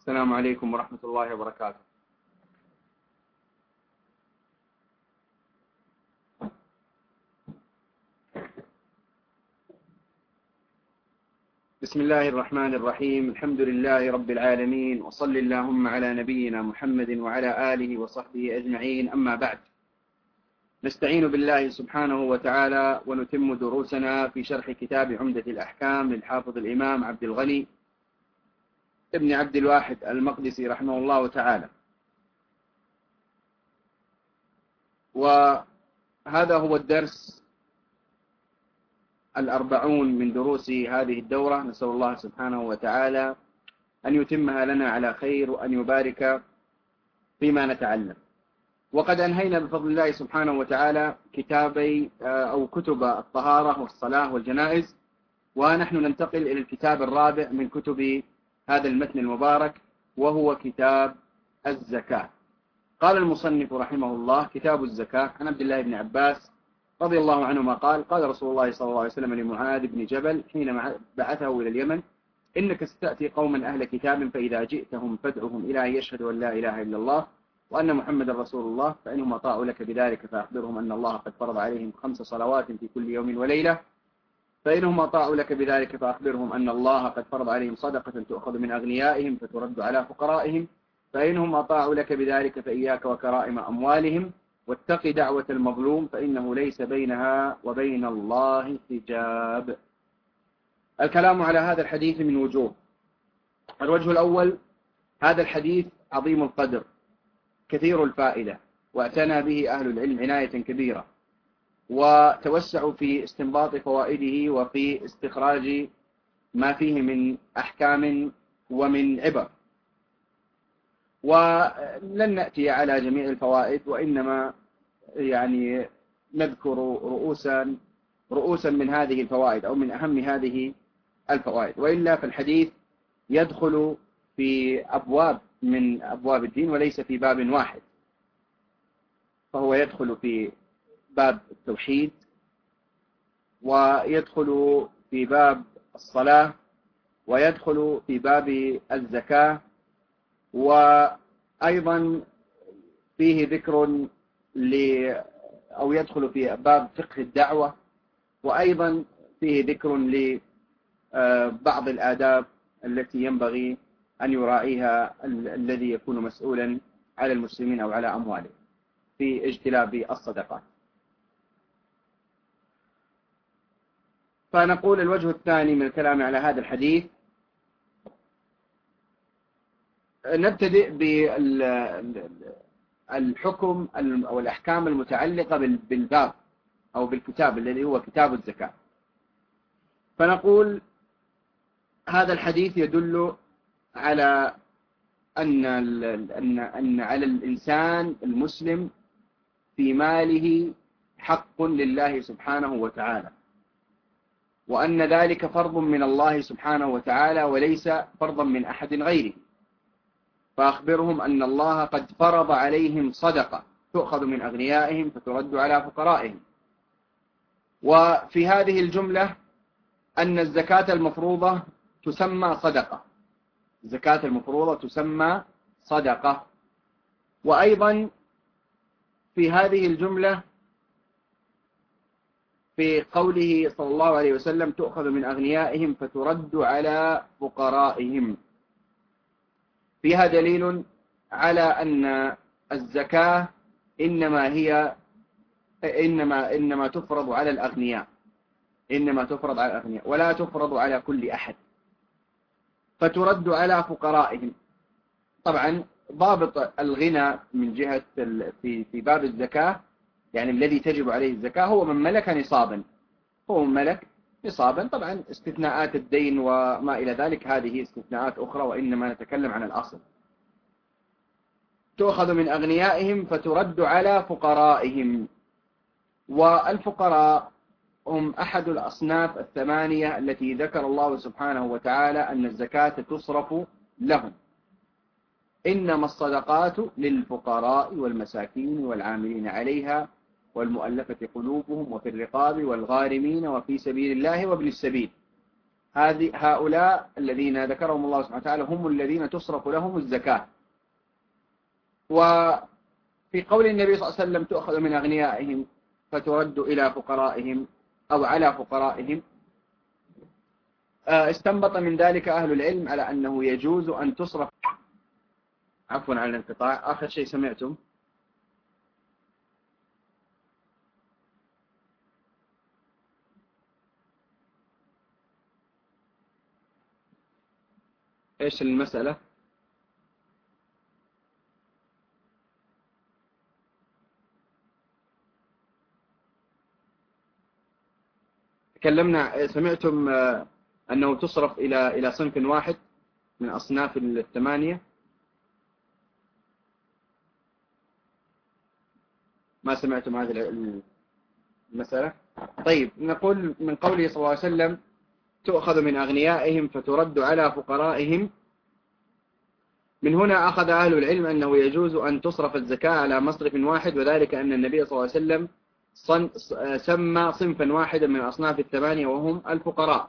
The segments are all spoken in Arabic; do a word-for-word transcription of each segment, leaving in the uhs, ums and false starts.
السلام عليكم ورحمة الله وبركاته. بسم الله الرحمن الرحيم. الحمد لله رب العالمين، وصل اللهم على نبينا محمد وعلى آله وصحبه أجمعين. أما بعد، نستعين بالله سبحانه وتعالى ونتم دروسنا في شرح كتاب عمدة الأحكام للحافظ الإمام عبد الغني ابن عبد الواحد المقدسي رحمه الله تعالى. وهذا هو الدرس الأربعون من دروس هذه الدورة. نسأل الله سبحانه وتعالى أن يتمها لنا على خير وأن يبارك فيما نتعلم. وقد أنهينا بفضل الله سبحانه وتعالى كتابي أو كتب الطهارة والصلاة والجنائز، ونحن ننتقل إلى الكتاب الرابع من كتب هذا المتن المبارك، وهو كتاب الزكاة. قال المصنف رحمه الله: كتاب الزكاة. عن عبد الله بن عباس رضي الله عنهما قال: قال رسول الله صلى الله عليه وسلم لمعاذ بن جبل حين بعثه إلى اليمن: إنك ستأتي قوما أهل كتاب، فإذا جئتهم فادعهم إلى أن يشهدوا أن لا إله إلا الله وأن محمد رسول الله، فإنهم أطاعوا لك بذلك فأخبرهم أن الله قد فرض عليهم خمس صلوات في كل يوم وليلة، فإنهم أطاعوا لك بذلك فأخبرهم أن الله قد فرض عليهم صدقة تؤخذ من أغنيائهم فترد على فقرائهم، فإنهم أطاعوا لك بذلك فإياك وكرائم أموالهم، واتق دعوة المظلوم فإنه ليس بينها وبين الله حجاب. الكلام على هذا الحديث من وجوه. الوجه الأول: هذا الحديث عظيم القدر كثير الفائدة، واعتنى به أهل العلم عناية كبيرة، وتوسعوا في استنباط فوائده وفي استخراج ما فيه من أحكام ومن عبر. ولن نأتي على جميع الفوائد، وإنما يعني نذكر رؤوسا رؤوسا من هذه الفوائد أو من أهم هذه الفوائد، وإلا فالحديث يدخل في أبواب من أبواب الدين وليس في باب واحد، فهو يدخل في باب التوحيد، ويدخل في باب الصلاة، ويدخل في باب الزكاة، وأيضا فيه ذكر ل أو يدخل في باب فقه الدعوة، وأيضا فيه ذكر لبعض الآداب التي ينبغي أن يراعيها الذي يكون مسؤولا على المسلمين أو على أموالهم في اجتلاب الصدقات. فنقول الوجه الثاني من الكلام على هذا الحديث: نبتدئ بالحكم أو الأحكام المتعلقة بالباب أو بالكتاب الذي هو كتاب الزكاة. فنقول هذا الحديث يدل على أن أن أن على الإنسان المسلم في ماله حق لله سبحانه وتعالى، وأن ذلك فرض من الله سبحانه وتعالى وليس فرضا من أحد غيره. فأخبرهم أن الله قد فرض عليهم صدقة تؤخذ من أغنيائهم فترد على فقرائهم. وفي هذه الجملة أن الزكاة المفروضة تسمى صدقة، الزكاة المفروضة تسمى صدقة. وأيضا في هذه الجملة في قوله صلى الله عليه وسلم: تؤخذ من أغنيائهم فترد على فقرائهم، فيها دليل على أن الزكاة إنما هي إنما إنما تفرض على الأغنياء، إنما تفرض على الأغنياء ولا تفرض على كل أحد، فترد على فقرائهم. طبعا ضابط الغنى من جهة في في باب الزكاة، يعني الذي تجب عليه الزكاة هو من ملك نصابا، هو من ملك نصابا. طبعا استثناءات الدين وما إلى ذلك هذه استثناءات أخرى، وإنما نتكلم عن الأصل. تؤخذ من أغنيائهم فترد على فقرائهم. والفقراء هم أحد الأصناف الثمانية التي ذكر الله سبحانه وتعالى أن الزكاة تصرف لهم. إنما الصدقات للفقراء والمساكين والعاملين عليها والمؤلفة قلوبهم وفي الرقاب والغارمين وفي سبيل الله وابن السبيل. هذه هؤلاء الذين ذكرهم الله سبحانه وتعالى هم الذين تصرف لهم الزكاة. وفي قول النبي صلى الله عليه وسلم تؤخذ من أغنيائهم فترد إلى فقرائهم أو على فقرائهم، استنبط من ذلك أهل العلم على أنه يجوز أن تصرف. عفوا على الانقطاع، آخر شيء سمعتم إيش المسألة؟ تكلمنا، سمعتم أنه تصرف إلى إلى صنف واحد من أصناف الثمانية؟ ما سمعتم هذه المسألة؟ طيب، نقول من قوله صلى الله عليه وسلم تؤخذ من أغنيائهم فترد على فقرائهم، من هنا أخذ أهل العلم أنه يجوز أن تصرف الزكاة على مصرف واحد، وذلك أن النبي صلى الله عليه وسلم سمى صنفا واحدا من أصناف الثمانية وهم الفقراء.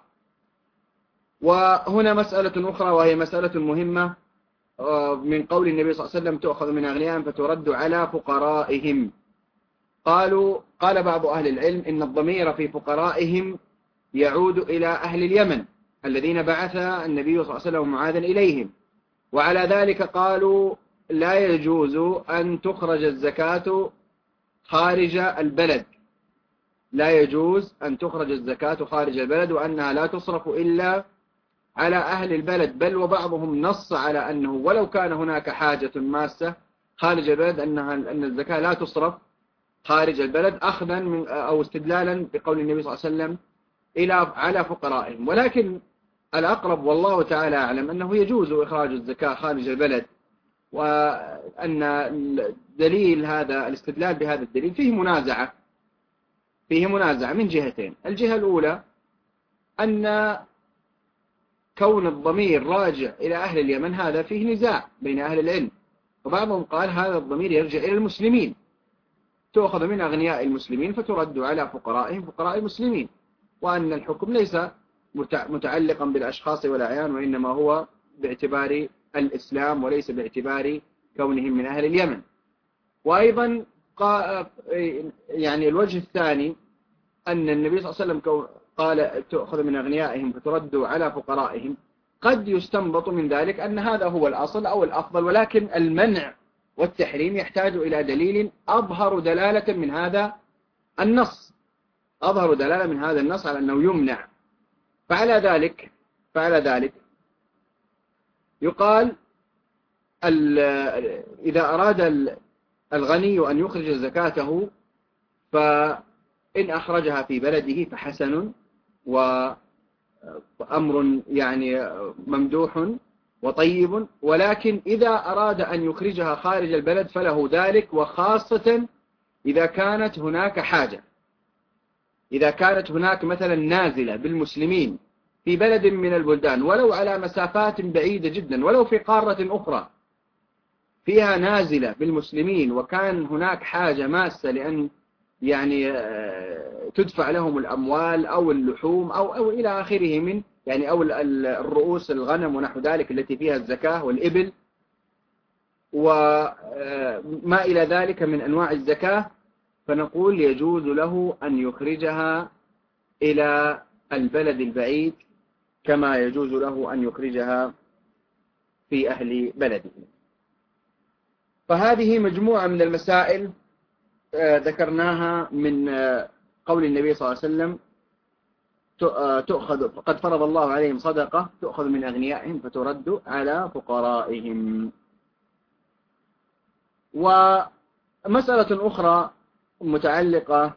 وهنا مسألة أخرى وهي مسألة مهمة من قول النبي صلى الله عليه وسلم تؤخذ من أغنيائهم فترد على فقرائهم. قالوا قال بعض أهل العلم إن الضمير في فقرائهم يعود إلى أهل اليمن الذين بعث النبي صلى الله عليه وسلم معاذا إليهم، وعلى ذلك قالوا لا يجوز أن تخرج الزكاة خارج البلد، لا يجوز أن تخرج الزكاة خارج البلد، وأنها لا تصرف إلا على أهل البلد، بل وبعضهم نص على أنه ولو كان هناك حاجة ماسة خارج البلد أنها أن الزكاة لا تصرف خارج البلد، أخذا من أو استدلالا بقول النبي صلى الله عليه وسلم إلى على فقرائهم. ولكن الأقرب والله تعالى أعلم أنه يجوز إخراج الزكاة خارج البلد، وأن دليل هذا الاستدلال بهذا الدليل فيه منازعة فيه منازعة من جهتين. الجهة الأولى أن كون الضمير راجع إلى أهل اليمن هذا فيه نزاع بين أهل العلم، وبعضهم قال هذا الضمير يرجع إلى المسلمين، تأخذ من أغنياء المسلمين فترد على فقرائهم فقراء المسلمين، وأن الحكم ليس متعلقا بالأشخاص والأعيان، وإنما هو باعتبار الإسلام وليس باعتبار كونهم من أهل اليمن. وأيضا يعني الوجه الثاني أن النبي صلى الله عليه وسلم قال تأخذ من أغنيائهم فترد على فقرائهم، قد يستنبط من ذلك أن هذا هو الأصل أو الأفضل، ولكن المنع والتحريم يحتاج إلى دليل أظهر دلالة من هذا النص أظهر دلالة من هذا النص على أنه يمنع. فعلى ذلك فعلى ذلك يقال إذا أراد الغني أن يخرج زكاته فإن أخرجها في بلده فحسن وأمر يعني ممدوح وطيب، ولكن إذا أراد أن يخرجها خارج البلد فله ذلك، وخاصة إذا كانت هناك حاجة، إذا كانت هناك مثلا نازلة بالمسلمين في بلد من البلدان ولو على مسافات بعيدة جدا، ولو في قارة أخرى فيها نازلة بالمسلمين، وكان هناك حاجة ماسة لأن يعني تدفع لهم الأموال أو اللحوم أو, أو إلى آخره من يعني أو الرؤوس الغنم ونحو ذلك التي فيها الزكاة والإبل وما إلى ذلك من أنواع الزكاة، فنقول يجوز له أن يخرجها إلى البلد البعيد كما يجوز له أن يخرجها في أهل بلده. فهذه مجموعة من المسائل ذكرناها من قول النبي صلى الله عليه وسلم تؤخذ قد فرض الله عليهم صدقة تؤخذ من أغنيائهم فترد على فقرائهم. ومسألة أخرى متعلقة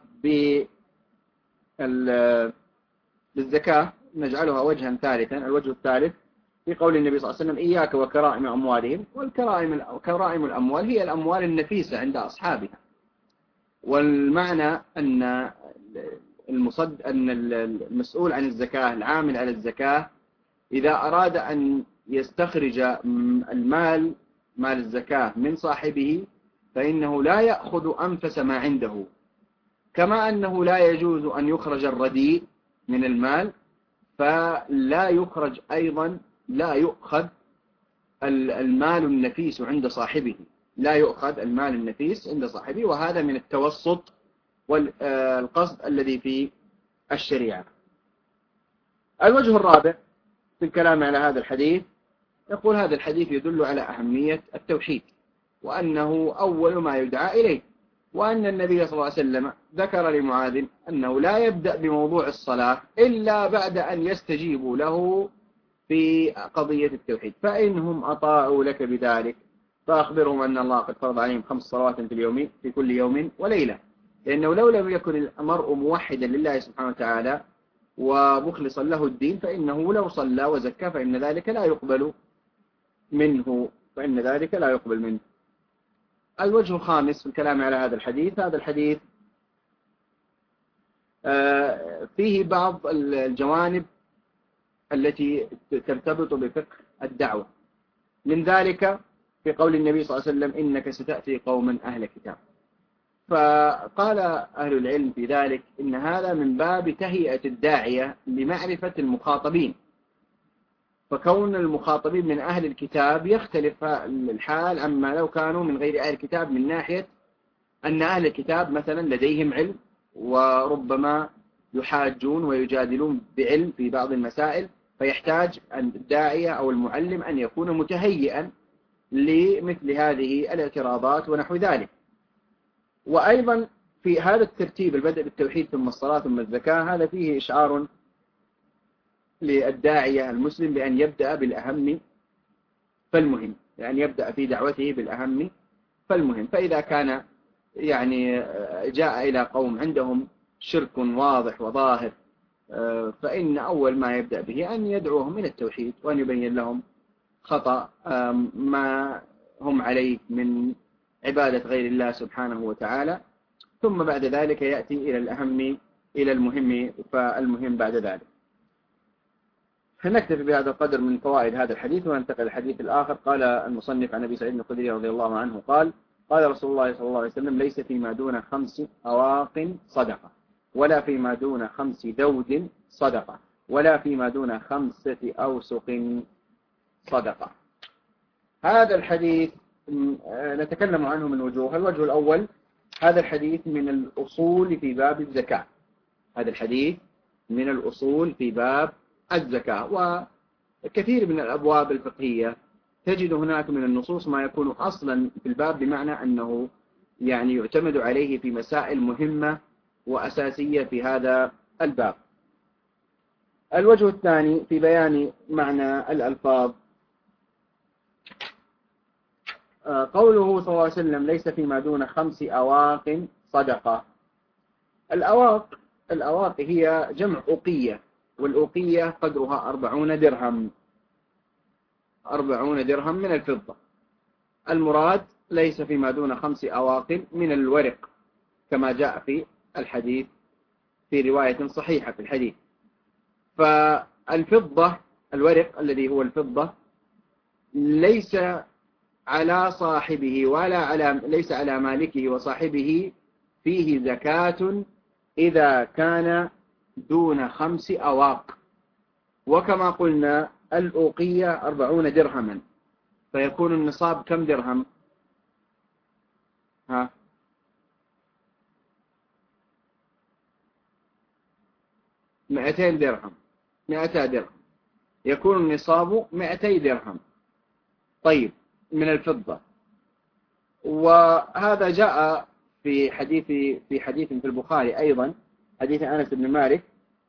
بالزكاة نجعلها وجها ثالثا، الوجه الثالث في قول النبي صلى الله عليه وسلم إياك وكرائم أموالهم، والكرائم كرائم الأموال هي الأموال النفيسة عند أصحابها، والمعنى أن المصد أن المسؤول عن الزكاة العامل على الزكاة إذا أراد أن يستخرج المال مال الزكاة من صاحبه فإنه لا يأخذ أنفس ما عنده، كما أنه لا يجوز أن يخرج الرديء من المال، فلا يخرج أيضا، لا يؤخذ المال النفيس عند صاحبه، لا يؤخذ المال النفيس عند صاحبه، وهذا من التوسط والقصد الذي في الشريعة. الوجه الرابع في الكلام على هذا الحديث، يقول هذا الحديث يدل على أهمية التوحيد، وأنه أول ما يدعى إليه، وأن النبي صلى الله عليه وسلم ذكر لمعاذ أنه لا يبدأ بموضوع الصلاة إلا بعد أن يستجيبوا له في قضية التوحيد، فإنهم أطاعوا لك بذلك فأخبرهم أن الله قد فرض عليهم خمس صلوات في اليوم في كل يوم وليلة، لأنه لو لم يكن المرء موحدا لله سبحانه وتعالى ومخلصا له الدين، فإنه لو صلى وزكى فإن ذلك لا يقبل منه فإن ذلك لا يقبل منه. الوجه الخامس في الكلام على هذا الحديث، هذا الحديث فيه بعض الجوانب التي ترتبط بفقه الدعوة، من ذلك في قول النبي صلى الله عليه وسلم إنك ستأتي قوما أهل كتاب، فقال أهل العلم في ذلك إن هذا من باب تهيئة الداعية لمعرفة المخاطبين، فكون المخاطبين من أهل الكتاب يختلف الحال عما لو كانوا من غير أهل الكتاب، من ناحية أن أهل الكتاب مثلا لديهم علم وربما يحاجون ويجادلون بعلم في بعض المسائل، فيحتاج الداعية أو المعلم أن يكون متهيئا لمثل هذه الاعتراضات ونحو ذلك. وأيضا في هذا الترتيب البدء بالتوحيد ثم الصلاة ثم الزكاة، هذا فيه إشعار للداعية المسلم بأن يبدأ بالأهم فالمهم، يعني يبدأ في دعوته بالأهم فالمهم. فإذا كان يعني جاء إلى قوم عندهم شرك واضح وظاهر، فإن أول ما يبدأ به أن يدعوهم إلى التوحيد، وأن يبين لهم خطأ ما هم عليه من عبادة غير الله سبحانه وتعالى، ثم بعد ذلك يأتي إلى الأهم إلى المهم فالمهم بعد ذلك. نكتفي بهذا القدر من فوائد هذا الحديث وننتقل الحديث الآخر. قال المصنف عن أبي سعيد الخدري رضي الله عنه قال قال رسول الله صلى الله عليه وسلم ليس فيما دون خمس أواق صدقة، ولا فيما دون خمس دود صدقة، ولا فيما دون خمسة أوسق صدقة. هذا الحديث نتكلم عنه من وجوه. الوجه الأول، هذا الحديث من الأصول في باب الزكاة، هذا الحديث من الأصول في باب الزكاة، وكثير من الأبواب الفقهية تجد هناك من النصوص ما يكون أصلا في الباب، بمعنى أنه يعني يعتمد عليه في مسائل مهمة وأساسية في هذا الباب. الوجه الثاني في بيان معنى الألفاظ، قوله صلى الله عليه وسلم ليس فيما دون خمس أواق صدقة. الأواق الأواق هي جمع أوقية، والأوقية قدرها أربعون درهم أربعون درهم من الفضة. المراد ليس فيما دون خمس أواق من الورق، كما جاء في الحديث في رواية صحيحة في الحديث. فالفضة الورق الذي هو الفضة ليس على صاحبه ولا على ليس على مالكه وصاحبه فيه زكاة إذا كان دون خمس أواق، وكما قلنا الأوقية أربعون درهما، فيكون النصاب كم درهم؟ ها مئتين درهم مئتا درهم، يكون النصاب مئتي درهم. طيب، من الفضة. وهذا جاء في حديث في حديث في البخاري أيضا، حديث أنس بن مالك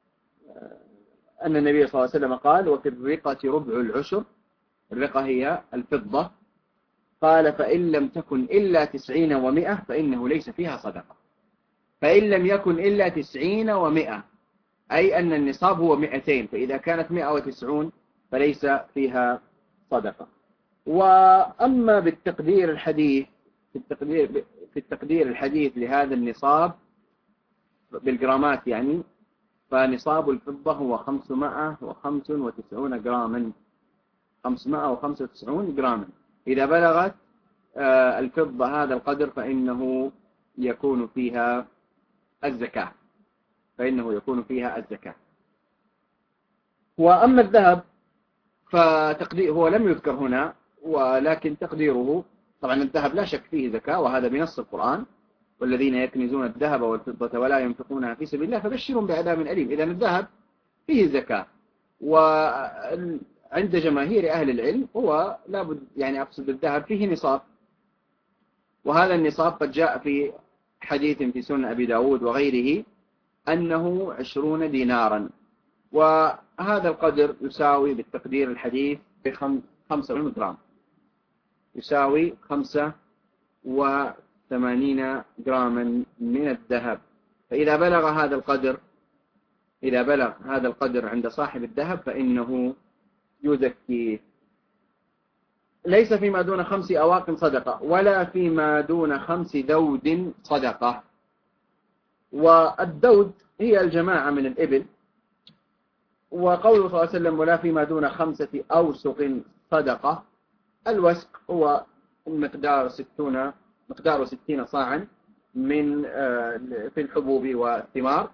أن النبي صلى الله عليه وسلم قال وفي الرقة ربع العشر، الرقة هي الفضة، قال فإن لم تكن إلا تسعين ومئة فإنه ليس فيها صدقة. فإن لم يكن إلا تسعين ومئة أي أن النصاب هو مئتين، فإذا كانت مئة وتسعون فليس فيها صدقة. وأما بالتقدير الحديث في التقدير في التقدير الحديث لهذا النصاب بالجرامات يعني، فنصاب الفضة هو خمسمائة وخمسة وتسعين جراما خمسمائة وخمسة وتسعين جراما. إذا بلغت الفضة هذا القدر فإنه يكون فيها الزكاة فإنه يكون فيها الزكاة. وأما الذهب فتقدير هو لم يذكر هنا، ولكن تقديره طبعا الذهب لا شك فيه زكاة، وهذا بنص القرآن: والذين يكنزون الذهب والفضة ولا ينفقونها في سبيل الله فبشرهم بعذاب أليم. إذن الذهب فيه زكاة، وعند جماهير أهل العلم هو لابد، يعني أقصد الذهب فيه نصاب، وهذا النصاب قد جاء في حديث في سنن أبي داود وغيره أنه عشرون دينارا، وهذا القدر يساوي بالتقدير الحديث بخمسة وثمانين جرام، يساوي خمسة وثمانين جراما من الذهب. فإذا بلغ هذا القدر إذا بلغ هذا القدر عند صاحب الذهب فإنه يزكيه. ليس فيما دون خمس أواق صدقة، ولا فيما دون خمس ذود صدقة. والذود هي الجماعة من الإبل، وقوله صلى الله عليه وسلم: ولا فيما دون خمسة أوسق صدقة. الوسق هو مقدار ستون مقدار ستين صاعا من في الحبوب والثمار،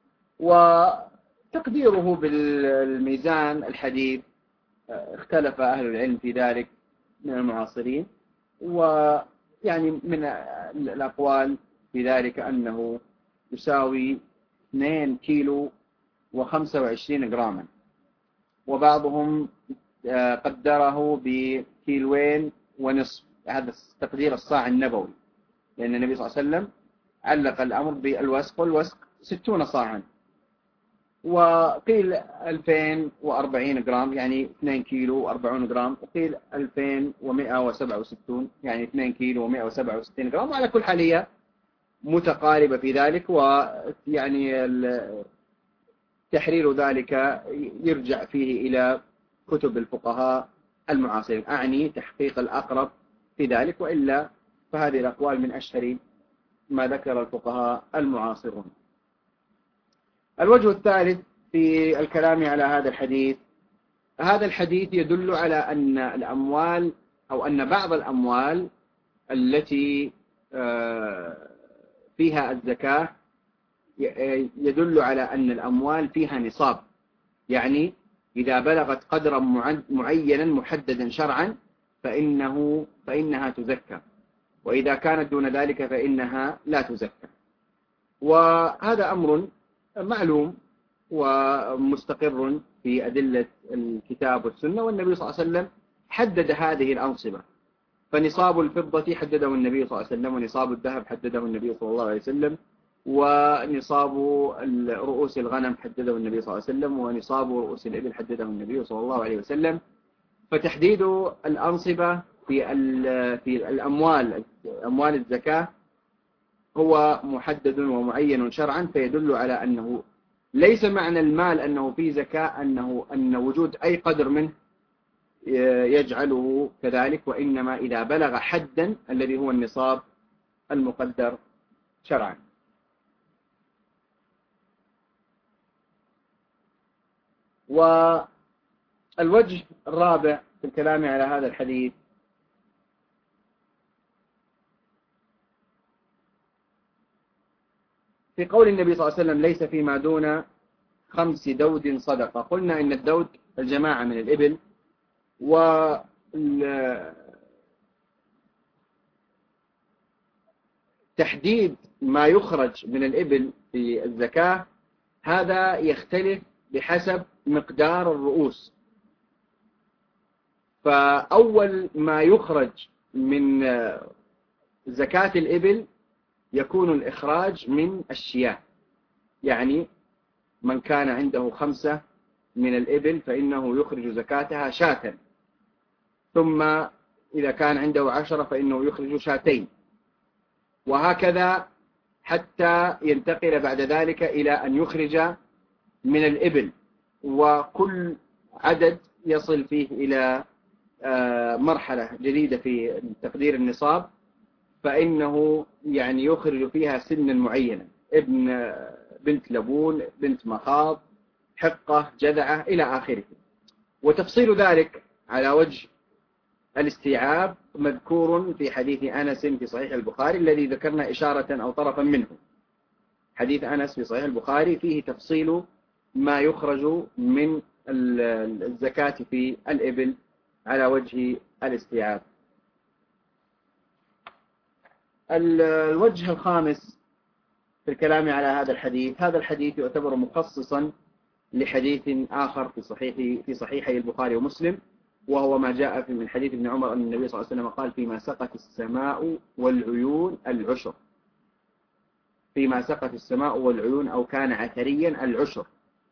وتقديره بالميزان الحديث اختلف أهل العلم في ذلك من المعاصرين، ويعني من الأقوال في ذلك أنه يساوي اثنين كيلو وخمسة وعشرين جراما، وبعضهم قدره بكيلوين ونصف، هذا تقدير الصاع النبوي، لأن النبي صلى الله عليه وسلم علق الأمر بالوسق، والوسق ستون صاعا. وقيل ألفين وأربعين جرام يعني اثنين كيلو وأربعين جرام، وقيل ألفين ومئة وسبعة وستين يعني اثنين كيلو ومئة وسبعة وستين جرام، وعلى كل حالية متقاربة في ذلك. ويعني تحرير ذلك يرجع فيه إلى كتب الفقهاء المعاصرين، أعني تحقيق الأقرب في ذلك، وإلا فهذه الأقوال من أشهر ما ذكر الفقهاء المعاصرون. الوجه الثالث في الكلام على هذا الحديث: هذا الحديث يدل على أن الأموال أو أن بعض الأموال التي فيها الزكاة يدل على أن الأموال فيها نصاب، يعني إذا بلغت قدرا معينا محددا شرعا فإنه فإنها تزكى، وإذا كانت دون ذلك فإنها لا تزكى. وهذا أمر معلوم ومستقر في أدلة الكتاب والسنة، والنبي صلى الله عليه وسلم حدد هذه الأنصبة. فنصاب الفضة حدده النبي صلى الله عليه وسلم، ونصاب الذهب حدده النبي صلى الله عليه وسلم، ونصاب رؤوس الغنم حدده النبي صلى الله عليه وسلم، ونصاب رؤوس الإبل حدده النبي صلى الله عليه وسلم. فتحديد الأنصبة في في الأموال أموال الزكاة هو محدد ومعين شرعا، فيدل على أنه ليس معنى المال أنه فيه زكاة أنه أن وجود أي قدر منه يجعله كذلك، وإنما إذا بلغ حدا الذي هو النصاب المقدر شرعا. والوجه الرابع في الكلام على هذا الحديث: في قول النبي صلى الله عليه وسلم: ليس فيما دون خمس دود صدقة. قلنا إن الدود الجماعة من الإبل، وتحديد ما يخرج من الإبل في الزكاة هذا يختلف بحسب مقدار الرؤوس. فأول ما يخرج من زكاة الإبل يكون الإخراج من الشياه، يعني من كان عنده خمسة من الإبل فإنه يخرج زكاتها شاة، ثم إذا كان عنده عشرة فإنه يخرج شاتين، وهكذا حتى ينتقل بعد ذلك إلى أن يخرج من الإبل، وكل عدد يصل فيه إلى مرحلة جديدة في تقدير النصاب، فإنه يعني يخرج فيها سنا معينة: ابن بنت لبون، بنت مخاض، حقة، جذعة، إلى آخره. وتفصيل ذلك على وجه الاستيعاب مذكور في حديث أنس في صحيح البخاري الذي ذكرنا إشارة أو طرفا منه. حديث أنس في صحيح البخاري فيه تفصيل ما يخرج من الزكاة في الإبل على وجه الاستيعاب. الوجه الخامس في الكلام على هذا الحديث، هذا الحديث يعتبر مخصصا لحديث آخر في صحيح في صحيحي البخاري ومسلم، وهو ما جاء في من حديث ابن عمر أن النبي صلى الله عليه وسلم قال: فيما سقت السماء والعيون العشر، فيما سقت السماء والعيون أو كان عثريا العشر،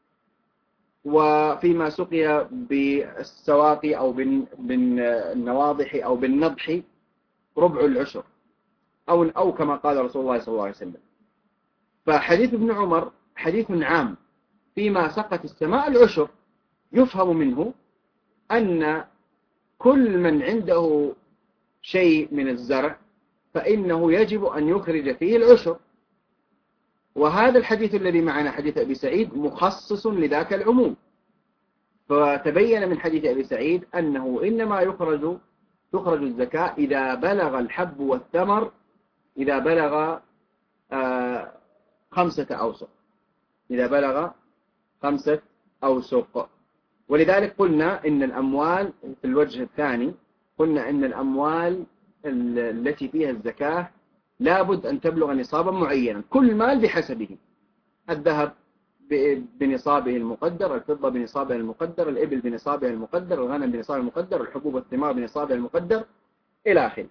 وفيما سقي بالسواقي أو بالنواضح أو بالنضح ربع العشر، أو أو كما قال رسول الله صلى الله عليه وسلم. فحديث ابن عمر حديث عام، فيما سقت السماء العشر، يفهم منه أن كل من عنده شيء من الزرع فإنه يجب أن يخرج فيه العشر. وهذا الحديث الذي معنا حديث أبي سعيد مخصص لذاك العموم، فتبين من حديث أبي سعيد أنه إنما يخرج تخرج الزكاة إذا بلغ الحب والثمر، إذا بلغ آه خمسة أوسق، إذا بلغ خمسة أوسق. ولذلك قلنا إن الأموال في الوجه الثاني، قلنا إن الأموال التي فيها الزكاة لابد أن تبلغ نصابا معينا، كل مال بحسبه: الذهب بنصابه المقدر، الفضة بنصابها المقدر، الإبل بنصابها المقدر، الغنم بنصابها المقدر، الحبوب والثمار بنصابها المقدر، إلى آخره.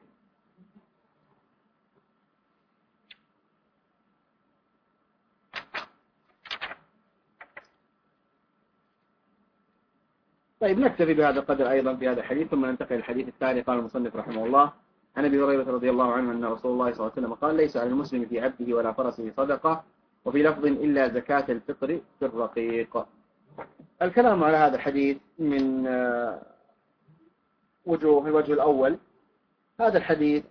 طيب، نكتفي بهذا القدر أيضا في هذا الحديث، ثم ننتقل للحديث الثاني. قال المصنف رحمه الله: عن أبي هريرة رضي الله عنه أن رسول الله صلى الله عليه وسلم قال: ليس على المسلم في عبده ولا فرسه صدقة، وفي لفظ إلا زكاة الفطر في الرقيق. الكلام على هذا الحديث من وجوه. الوجه الأول: هذا الحديث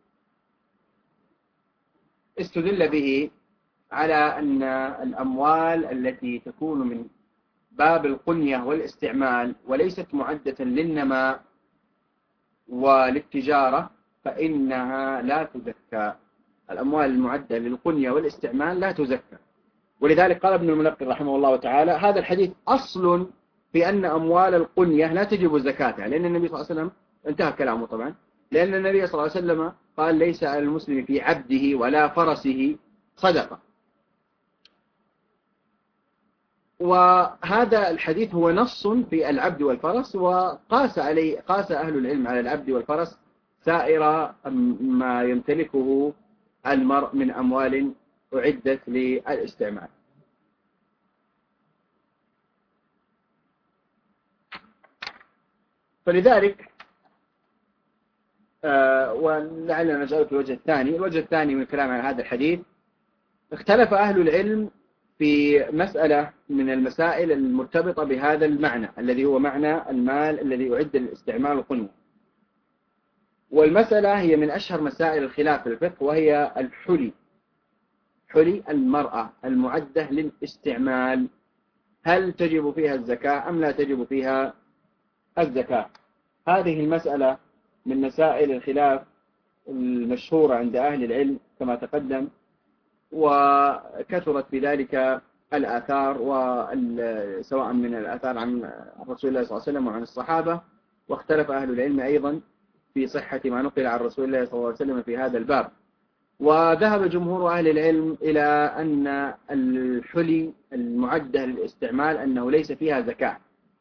استدل به على أن الأموال التي تكون من باب القنية والاستعمال وليست معدة للنماء وللتجارة فإنها لا تزكى. الأموال المعدة للقنية والاستعمال لا تزكى. ولذلك قال ابن الملقن رحمه الله تعالى: هذا الحديث أصل في أن أموال القنية لا تجب زكاتها، لأن النبي صلى الله عليه وسلم انتهى كلامه طبعا، لأن النبي صلى الله عليه وسلم قال: ليس على المسلم في عبده ولا فرسه صدقة. وهذا الحديث هو نص في العبد والفرس، وقاس عليه قاس أهل العلم على العبد والفرس سائر ما يمتلكه المرء من أموال أعدت للاستعمال. فلذلك آه ولعلنا نجعل في الوجه الثاني. الوجه الثاني من الكلام عن هذا الحديث: اختلف أهل العلم في مسألة من المسائل المرتبطة بهذا المعنى الذي هو معنى المال الذي أعد للاستعمال القنية. والمسألة هي من أشهر مسائل الخلاف في الفقه، وهي الحلي، حلي المرأة المعدة للاستعمال، هل تجب فيها الزكاة أم لا تجب فيها الزكاة؟ هذه المسألة من مسائل الخلاف المشهورة عند أهل العلم كما تقدم، وكثرت بذلك الآثار، سواء من الآثار عن رسول الله صلى الله عليه وسلم وعن الصحابة، واختلف أهل العلم أيضا في صحة ما نقل عن رسول الله صلى الله عليه وسلم في هذا الباب. وذهب جمهور أهل العلم إلى أن الحلي المعدة للاستعمال أنه ليس فيها زكاة.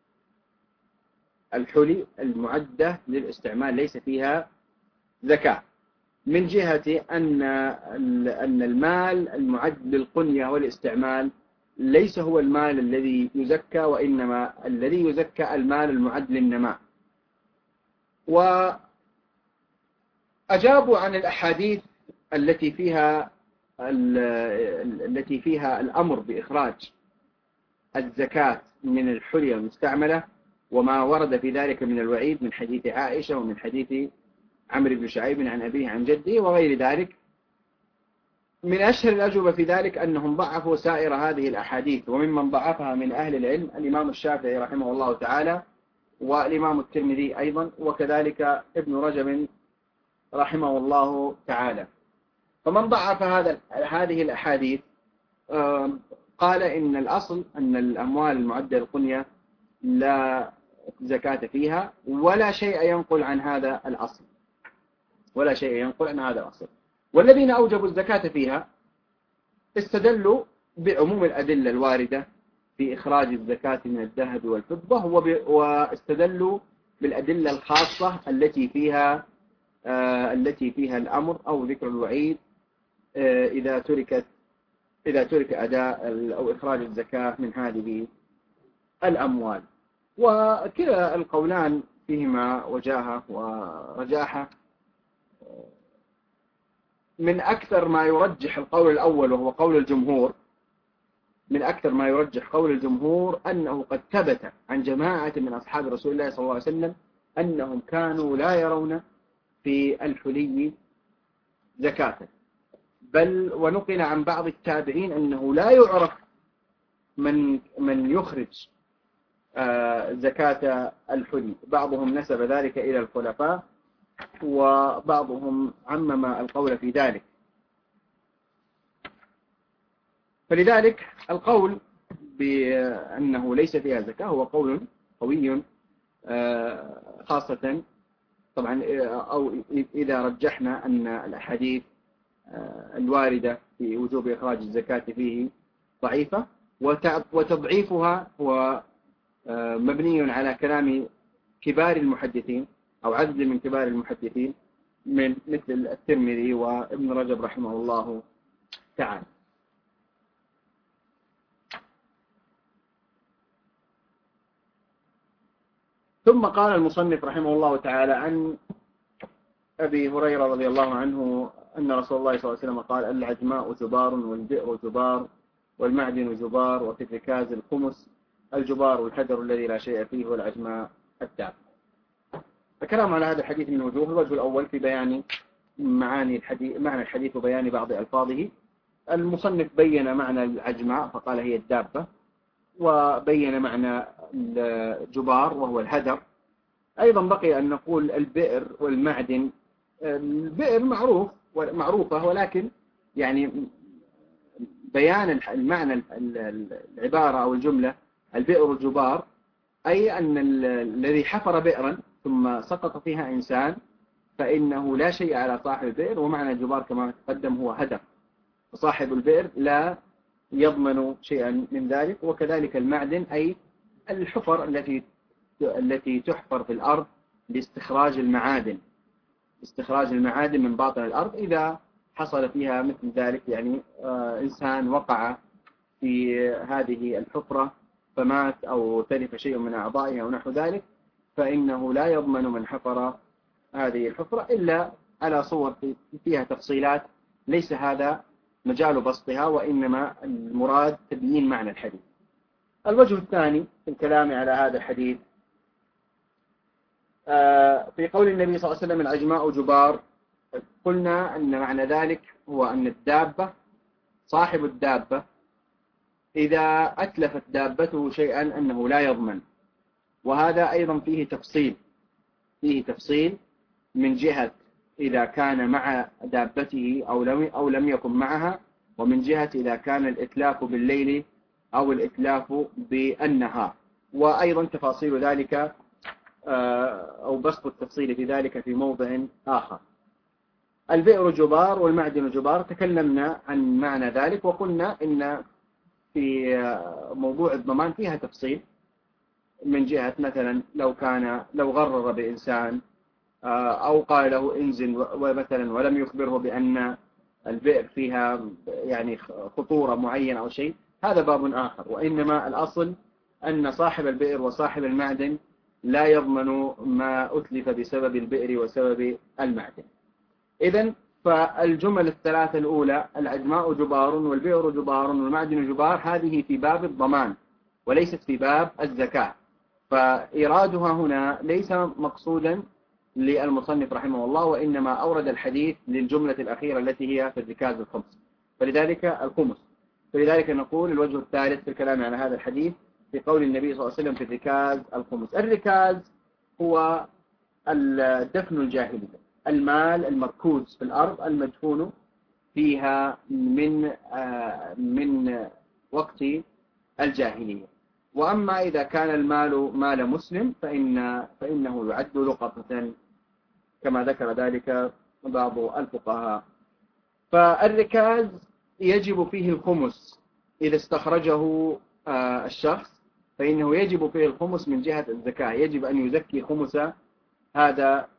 الحلي المعدة للاستعمال ليس فيها زكاة، من جهة أن أن المال المعد للقنية والإستعمال ليس هو المال الذي يزكى، وإنما الذي يزكى المال المعد للنماء. وأجابوا عن الأحاديث التي فيها التي فيها الأمر بإخراج الزكاة من الحلي المستعملة، وما ورد في ذلك من الوعيد من حديث عائشة ومن حديث عمرو بن شعيب عن أبيه عن جده وغير ذلك. من أشهر الأجوبة في ذلك أنهم ضعفوا سائر هذه الأحاديث، وممن ضعفها من أهل العلم الإمام الشافعي رحمه الله تعالى، والإمام الترمذي أيضا، وكذلك ابن رجب رحمه الله تعالى. فمن ضعف هذا هذه الأحاديث قال إن الأصل أن الأموال المعدة للقنية لا زكاة فيها، ولا شيء ينقل عن هذا الأصل ولا شيء ينقل عن هذا الأصل. والذين أوجبوا الزكاة فيها استدلوا بعموم الأدلة الواردة في إخراج الزكاة من الذهب والفضة، واستدلوا بالأدلة الخاصة التي فيها آه التي فيها الأمر أو ذكر الوعيد آه إذا تركت إذا ترك أداء أو إخراج الزكاة من هذه الأموال. وكلا القولان فيهما وجاهة ورجاحة. من أكثر ما يرجح القول الأول وهو قول الجمهور من أكثر ما يرجح قول الجمهور أنه قد ثبت عن جماعة من أصحاب رسول الله صلى الله عليه وسلم أنهم كانوا لا يرون في الحلي زكاة، بل ونقل عن بعض التابعين أنه لا يعرف من من يخرج زكاة الحلي. بعضهم نسب ذلك إلى الخلفاء وبعضهم عمم القول في ذلك. فلذلك القول بأنه ليس فيها زكاة هو قول قوي، خاصة طبعا أو إذا رجحنا أن الأحاديث الواردة في وجوب إخراج الزكاة فيه ضعيفة، وتضعيفها هو مبني على كلام كبار المحدثين أو عدد من كبار المحدثين من مثل الترمذي وابن رجب رحمه الله تعالى. ثم قال المصنف رحمه الله تعالى عن أبي هريرة رضي الله عنه أن رسول الله صلى الله عليه وسلم قال: العجماء جبار والبئر جبار والمعدن جبار وفي الركاز الخمس، الجبار والحجر الذي لا شيء فيه والعجماء الداب. الكلام على هذا الحديث من وجوه. الوجه الأول في بيان معاني الحديث معنى الحديث وبيان بعض ألفاظه. المصنف بين معنى العجماء فقال هي الدابة، وبين معنى الجبار وهو الهدر. أيضا بقي أن نقول البئر والمعدن. البئر معروف معروفة، ولكن يعني بيان المعنى العبارة أو الجملة البئر جبار، أي أن الذي حفر بئرا ثم سقط فيها إنسان فإنه لا شيء على صاحب البئر، ومعنى الجبار كما تقدم هو هدر، وصاحب البئر لا يضمن شيئا من ذلك. وكذلك المعدن أي الحفر التي التي تحفر في الأرض لاستخراج المعادن استخراج المعادن من باطن الأرض. إذا حصل فيها مثل ذلك يعني آه إنسان وقع في هذه الحفرة فمات أو تلف شيء من أعضائه أو نحو ذلك، فإنه لا يضمن من حفر هذه الحفرة إلا على صور فيها تفصيلات ليس هذا مجال بسطها، وإنما المراد تبيين معنى الحديث. الوجه الثاني في الكلام على هذا الحديث في قول النبي صلى الله عليه وسلم العجماء جبار، قلنا أن معنى ذلك هو أن الدابة صاحب الدابة إذا أتلفت دابته شيئا أنه لا يضمن. وهذا أيضا فيه تفصيل فيه تفصيل من جهة إذا كان مع دابته أو لم أو لم يكن معها، ومن جهة إذا كان الإتلاف بالليل أو الإتلاف بالنهار. وأيضا تفاصيل ذلك أو بسط التفصيل في ذلك في موضع آخر. البئر جبار والمعدن جبار تكلمنا عن معنى ذلك، وقلنا إن في موضوع الضمان فيها تفصيل من جهة مثلا لو كان لو غرر بإنسان أو قال له انزل ومثلا ولم يخبره بأن البئر فيها يعني خطورة معينة أو شيء، هذا باب آخر. وإنما الأصل أن صاحب البئر وصاحب المعدن لا يضمن ما أتلف بسبب البئر وسبب المعدن. إذن فالجمل الثلاثة الأولى العجماء جبار والبئر جبار والمعدن جبار هذه في باب الضمان وليست في باب الزكاة، فإيرادها هنا ليس مقصودا للمصنف رحمه الله، وإنما أورد الحديث للجملة الأخيرة التي هي في الركاز الخمس، فلذلك الخمس. فلذلك نقول الوجه الثالث في الكلام على هذا الحديث في قول النبي صلى الله عليه وسلم في الركاز الخمس. الركاز هو الدفن الجاهلية، المال المركوز في الأرض المدفون فيها من من وقت الجاهلية. وأما إذا كان المال مال مسلم فإن فإنه يعد لقطة كما ذكر ذلك بعض الفقهاء. فالركاز يجب فيه الخمس إذا استخرجه الشخص، فإنه يجب فيه الخمس من جهة الزكاة، يجب أن يزكي خمس هذا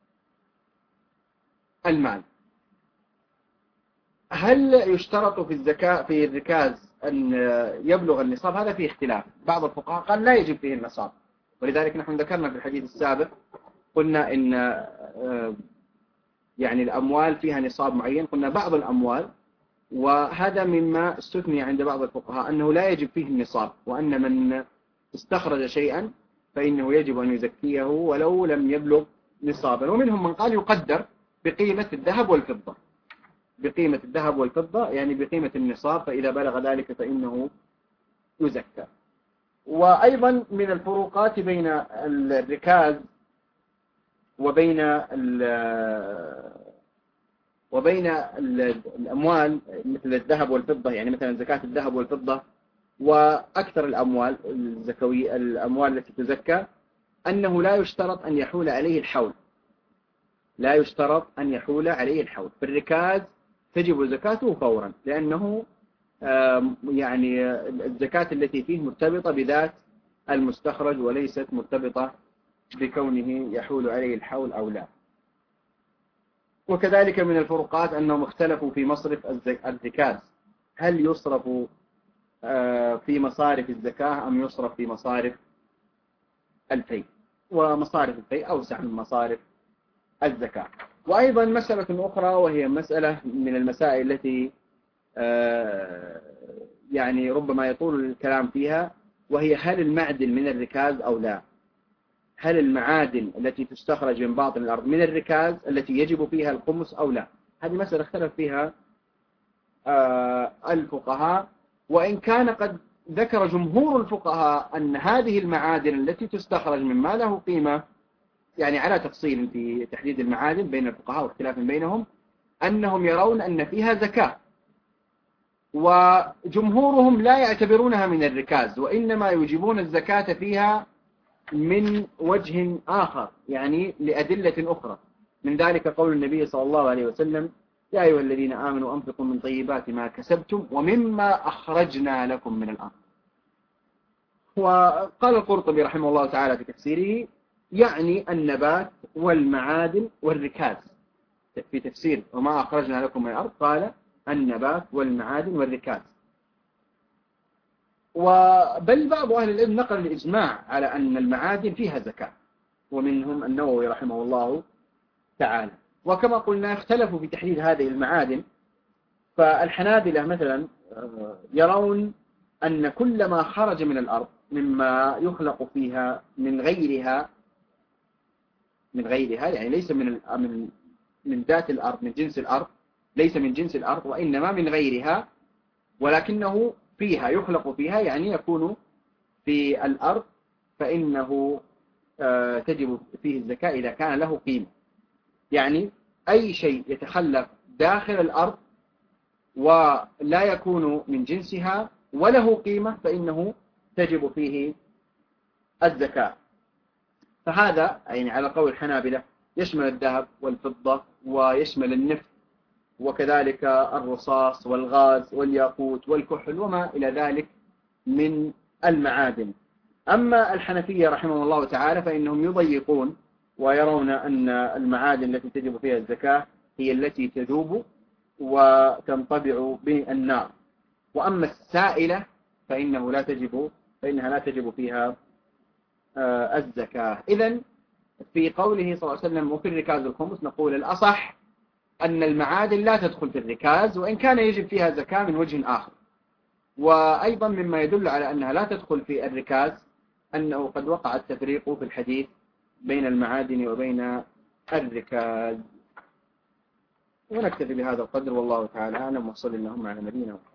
المال. هل يشترط في الزكاة في الركاز أن يبلغ النصاب؟ هذا فيه اختلاف. بعض الفقهاء قال لا يجب فيه النصاب، ولذلك نحن ذكرنا في الحديث السابق قلنا إن يعني الأموال فيها نصاب معين، قلنا بعض الأموال، وهذا مما استثني عند بعض الفقهاء أنه لا يجب فيه النصاب، وأن من استخرج شيئا فإنه يجب أن يزكيه ولو لم يبلغ نصابا. ومنهم من قال يقدر بقيمة الذهب والفضة، بقيمة الذهب والفضة يعني بقيمة النصاب، فإذا بلغ ذلك فإنه يزكى. وأيضا من الفروقات بين الركاز وبين وبين الأموال مثل الذهب والفضة، يعني مثلا زكاة الذهب والفضة وأكثر الأموال الزكوية الأموال التي تزكى، أنه لا يشترط أن يحول عليه الحول، لا يشترط أن يحول عليه الحول. في الركاز تجب زكاته فورا، لأنه يعني الزكاة التي فيه مرتبطة بذات المستخرج وليست مرتبطة بكونه يحول عليه الحول أو لا. وكذلك من الفروقات أنهم اختلفوا في مصرف الركاز، هل يصرف في مصارف الزكاة أم يصرف في مصارف الفيء، ومصارف الفيء أوسع من مصارف الزكاة. وأيضا مسألة أخرى وهي مسألة من المسائل التي يعني ربما يطول الكلام فيها، وهي هل المعدن من الركاز أو لا؟ هل المعادن التي تستخرج من باطن الأرض من الركاز التي يجب فيها الخمس أو لا؟ هذه مسألة اختلف فيها الفقهاء، وإن كان قد ذكر جمهور الفقهاء أن هذه المعادن التي تستخرج مما له قيمة، يعني على تفصيل في تحديد المعادن بين الفقهاء واختلاف بينهم، أنهم يرون أن فيها زكاة، وجمهورهم لا يعتبرونها من الركاز، وإنما يوجبون الزكاة فيها من وجه آخر، يعني لأدلة أخرى. من ذلك قول النبي صلى الله عليه وسلم: يا أيها الذين آمنوا أنفقوا من طيبات ما كسبتم ومما أخرجنا لكم من الأرض. وقال القرطبي رحمه الله تعالى في تفسيره: يعني النبات والمعادن والركاز. في تفسير وما أخرجنا لكم من الأرض قال النبات والمعادن والركاز. وبل بعض أهل العلم نقل الإجماع على أن المعادن فيها زكاة، ومنهم النووي رحمه الله تعالى. وكما قلنا اختلفوا في تحديد هذه المعادن، فالحنابلة مثلا يرون أن كل ما خرج من الأرض مما يخلق فيها من غيرها من غيرها يعني ليس من من من ذات الأرض، من جنس الأرض، ليس من جنس الأرض وإنما من غيرها، ولكنه فيها يخلق فيها، يعني يكون في الأرض، فإنه تجب فيه الزكاة إذا كان له قيمة. يعني أي شيء يتخلق داخل الأرض ولا يكون من جنسها وله قيمة فإنه تجب فيه الزكاة. فهذا يعني على قول الحنابلة يشمل الذهب والفضة ويشمل النفط وكذلك الرصاص والغاز والياقوت والكحل وما إلى ذلك من المعادن. أما الحنفية رحمه الله تعالى فإنهم يضيقون ويرون أن المعادن التي تجب فيها الزكاة هي التي تذوب وتنطبع بالنار، وأما السائلة فإنه لا تجب فإنها لا تجب فيها الزكاة. إذن في قوله صلى الله عليه وسلم: وفي الركاز الخمس، نقول الأصح أن المعادن لا تدخل في الركاز، وإن كان يجب فيها زكاة من وجه آخر. وأيضا مما يدل على أنها لا تدخل في الركاز أنه قد وقع التفريق في الحديث بين المعادن وبين الركاز. ونكتفي بهذا القدر، والله تعالى أعلم، وصلى اللهم على نبينا محمد.